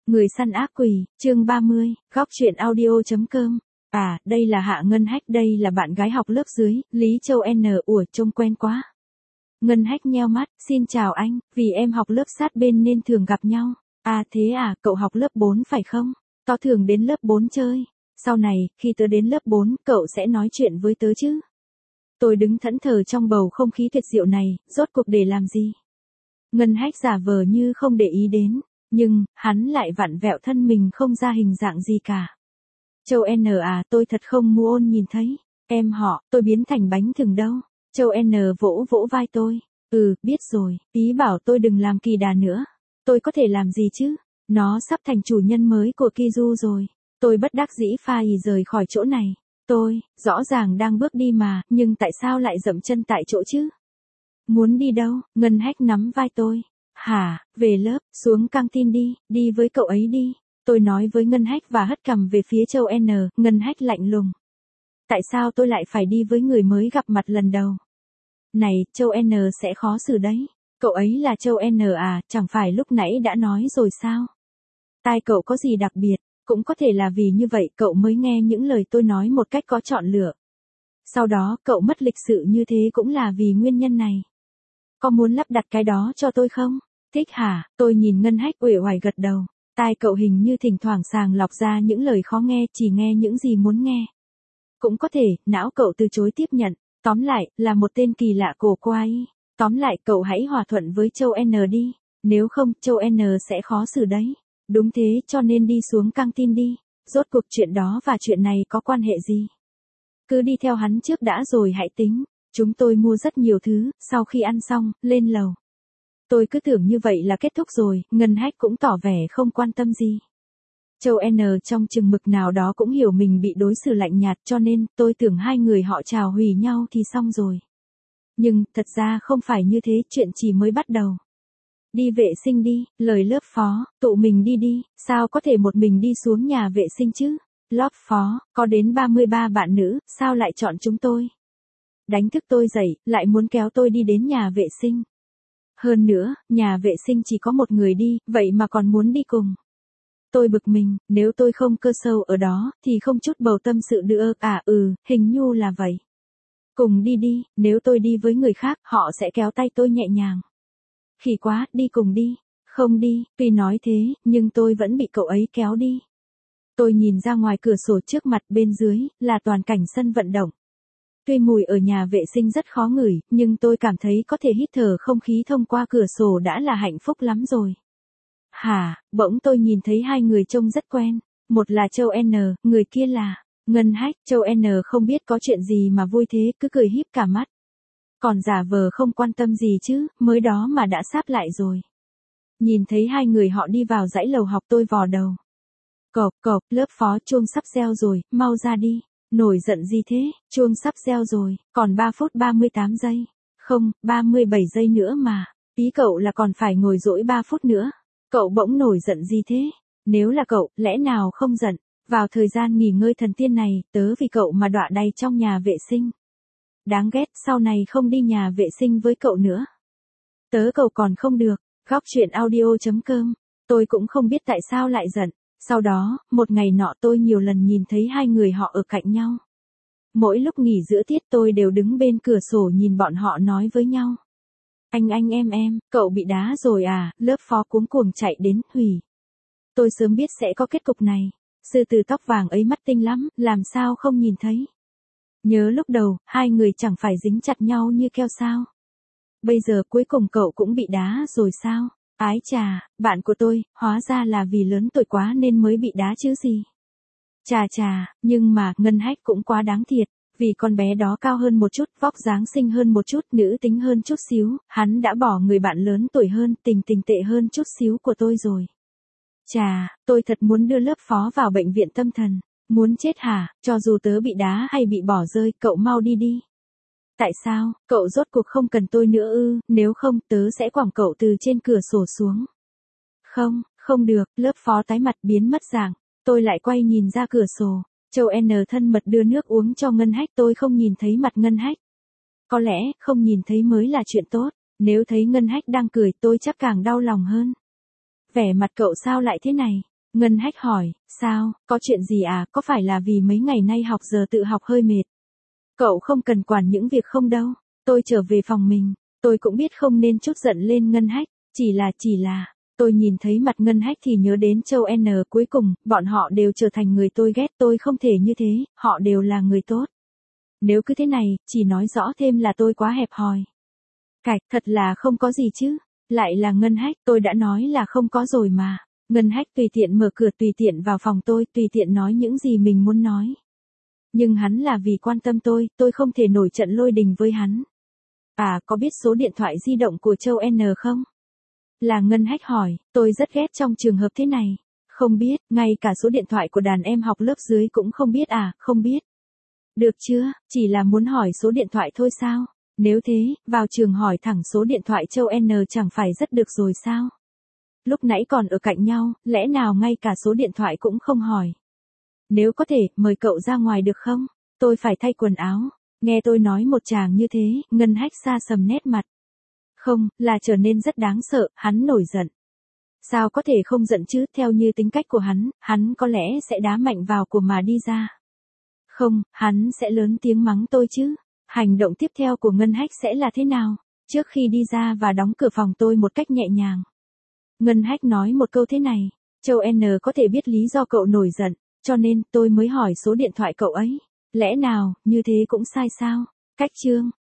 Người săn ác quỷ, chương 30, góc truyện audio.com. À, đây là Hạ Ngân Hách, đây là bạn gái học lớp dưới, Lý Châu N. Ủa, trông quen quá. Ngân Hách nheo mắt, xin chào anh, vì em học lớp sát bên nên thường gặp nhau. À thế à, cậu học lớp 4 phải không? Tớ thường đến lớp 4 chơi. Sau này, khi tớ đến lớp 4, cậu sẽ nói chuyện với tớ chứ? Tôi đứng thẫn thờ trong bầu không khí tuyệt diệu này, rốt cuộc để làm gì? Ngân Hách giả vờ như không để ý đến. Nhưng, hắn lại vặn vẹo thân mình không ra hình dạng gì cả. Châu N à, tôi thật không muốn nhìn thấy. Em họ, tôi biến thành bánh thừng đâu. Châu N vỗ vỗ vai tôi. Biết rồi, ý bảo tôi đừng làm kỳ đà nữa. Tôi có thể làm gì chứ? Nó sắp thành chủ nhân mới của Kiju rồi. Tôi bất đắc dĩ phai rời khỏi chỗ này. Tôi, rõ ràng đang bước đi mà, nhưng tại sao lại dậm chân tại chỗ chứ? Muốn đi đâu? Ngân Hách nắm vai tôi. Hả, về lớp, xuống căng tin đi, đi với cậu ấy đi. Tôi nói với Ngân Hách và hất cằm về phía Châu N, Ngân Hách lạnh lùng. Tại sao tôi lại phải đi với người mới gặp mặt lần đầu? Này, Châu N sẽ khó xử đấy. Cậu ấy là Châu N à, chẳng phải lúc nãy đã nói rồi sao? Tai cậu có gì đặc biệt, cũng có thể là vì như vậy cậu mới nghe những lời tôi nói một cách có chọn lựa. Sau đó cậu mất lịch sự như thế cũng là vì nguyên nhân này. Có muốn lắp đặt cái đó cho tôi không? Thích hả? Tôi nhìn Ngân Hách uể oải gật đầu. Tai cậu hình như thỉnh thoảng sàng lọc ra những lời khó nghe, chỉ nghe những gì muốn nghe. Cũng có thể, não cậu từ chối tiếp nhận. Tóm lại, là một tên kỳ lạ cổ quái. Tóm lại, cậu hãy hòa thuận với Châu N đi. Nếu không, Châu N sẽ khó xử đấy. Đúng thế, cho nên đi xuống căng tin đi. Rốt cuộc chuyện đó và chuyện này có quan hệ gì? Cứ đi theo hắn trước đã rồi hãy tính. Chúng tôi mua rất nhiều thứ, sau khi ăn xong, lên lầu. Tôi cứ tưởng như vậy là kết thúc rồi, Ngân Hách cũng tỏ vẻ không quan tâm gì. Châu N trong chừng mực nào đó cũng hiểu mình bị đối xử lạnh nhạt cho nên tôi tưởng hai người họ chào hủy nhau thì xong rồi. Nhưng, thật ra không phải như thế, chuyện chỉ mới bắt đầu. Đi vệ sinh đi, lời lớp phó, tụi mình đi đi, sao có thể một mình đi xuống nhà vệ sinh chứ? Lớp phó, có đến 33 bạn nữ, sao lại chọn chúng tôi? Đánh thức tôi dậy, lại muốn kéo tôi đi đến nhà vệ sinh. Hơn nữa, nhà vệ sinh chỉ có một người đi, vậy mà còn muốn đi cùng. Tôi bực mình, nếu tôi không cơ sâu ở đó, thì không chút bầu tâm sự nữa, hình như là vậy. Cùng đi đi, nếu tôi đi với người khác, họ sẽ kéo tay tôi nhẹ nhàng. Khỉ quá, đi cùng đi. Không đi, tuy nói thế, nhưng tôi vẫn bị cậu ấy kéo đi. Tôi nhìn ra ngoài cửa sổ trước mặt bên dưới, là toàn cảnh sân vận động. Tuy mùi ở nhà vệ sinh rất khó ngửi, nhưng tôi cảm thấy có thể hít thở không khí thông qua cửa sổ đã là hạnh phúc lắm rồi. Bỗng tôi nhìn thấy hai người trông rất quen. Một là Châu N, người kia là Ngân Hách. Châu N không biết có chuyện gì mà vui thế, cứ cười híp cả mắt. Còn giả vờ không quan tâm gì chứ, mới đó mà đã sáp lại rồi. Nhìn thấy hai người họ đi vào dãy lầu học tôi vò đầu. Cộp, lớp phó chuông sắp reo rồi, mau ra đi. Nổi giận gì thế, chuông sắp reo rồi, còn 3 phút 38 giây. Không, 37 giây nữa mà. Ý cậu là còn phải ngồi dỗi 3 phút nữa. Cậu bỗng nổi giận gì thế? Nếu là cậu, lẽ nào không giận? Vào thời gian nghỉ ngơi thần tiên này, tớ vì cậu mà đọa đày trong nhà vệ sinh. Đáng ghét, sau này không đi nhà vệ sinh với cậu nữa. Tớ cậu còn không được. Góc truyện audio.com. Tôi cũng không biết tại sao lại giận. Sau đó, một ngày nọ tôi nhiều lần nhìn thấy hai người họ ở cạnh nhau. Mỗi lúc nghỉ giữa tiết tôi đều đứng bên cửa sổ nhìn bọn họ nói với nhau. Anh em, cậu bị đá rồi à? Lớp phó cuống cuồng chạy đến, hủy. Tôi sớm biết sẽ có kết cục này. Sư tử tóc vàng ấy mắt tinh lắm, làm sao không nhìn thấy. Nhớ lúc đầu, hai người chẳng phải dính chặt nhau như keo sao. Bây giờ cuối cùng cậu cũng bị đá rồi sao? Ái chà, bạn của tôi, hóa ra là vì lớn tuổi quá nên mới bị đá chứ gì. Chà, nhưng mà, Ngân Hách cũng quá đáng thiệt, vì con bé đó cao hơn một chút, vóc dáng xinh hơn một chút, nữ tính hơn chút xíu, hắn đã bỏ người bạn lớn tuổi hơn, tình tệ hơn chút xíu của tôi rồi. Chà, tôi thật muốn đưa lớp phó vào bệnh viện tâm thần. Muốn chết hả, cho dù tớ bị đá hay bị bỏ rơi, cậu mau đi đi. Tại sao, cậu rốt cuộc không cần tôi nữa ư, nếu không tớ sẽ quẳng cậu từ trên cửa sổ xuống. Không được, lớp phó tái mặt biến mất dạng. Tôi lại quay nhìn ra cửa sổ. Châu N thân mật đưa nước uống cho Ngân Hách, tôi không nhìn thấy mặt Ngân Hách. Có lẽ, không nhìn thấy mới là chuyện tốt. Nếu thấy Ngân Hách đang cười tôi chắc càng đau lòng hơn. Vẻ mặt cậu sao lại thế này? Ngân Hách hỏi, sao, có chuyện gì à, có phải là vì mấy ngày nay học giờ tự học hơi mệt? Cậu không cần quản những việc không đâu. Tôi trở về phòng mình, tôi cũng biết không nên chút giận lên Ngân Hách, chỉ là, tôi nhìn thấy mặt Ngân Hách thì nhớ đến Châu N, cuối cùng, bọn họ đều trở thành người tôi ghét, tôi không thể như thế, họ đều là người tốt. Nếu cứ thế này, chỉ nói rõ thêm là tôi quá hẹp hòi. Cạch, thật là không có gì chứ. Lại là Ngân Hách, tôi đã nói là không có rồi mà. Ngân Hách tùy tiện mở cửa, tùy tiện vào phòng tôi, tùy tiện nói những gì mình muốn nói. Nhưng hắn là vì quan tâm tôi không thể nổi trận lôi đình với hắn. À, có biết số điện thoại di động của Châu N không? Là Ngân Hách hỏi, tôi rất ghét trong trường hợp thế này. Không biết, ngay cả số điện thoại của đàn em học lớp dưới cũng không biết à, không biết. Được chưa, chỉ là muốn hỏi số điện thoại thôi sao? Nếu thế, vào trường hỏi thẳng số điện thoại Châu N chẳng phải rất được rồi sao? Lúc nãy còn ở cạnh nhau, lẽ nào ngay cả số điện thoại cũng không hỏi? Nếu có thể, mời cậu ra ngoài được không? Tôi phải thay quần áo. Nghe tôi nói một tràng như thế, Ngân Hách xa sầm nét mặt. Không, là trở nên rất đáng sợ, hắn nổi giận. Sao có thể không giận chứ, theo như tính cách của hắn có lẽ sẽ đá mạnh vào của mà đi ra. Không, hắn sẽ lớn tiếng mắng tôi chứ. Hành động tiếp theo của Ngân Hách sẽ là thế nào? Trước khi đi ra và đóng cửa phòng tôi một cách nhẹ nhàng. Ngân Hách nói một câu thế này. Châu N có thể biết lý do cậu nổi giận, cho nên tôi mới hỏi số điện thoại cậu ấy. Lẽ nào, như thế cũng sai sao? Cách chương.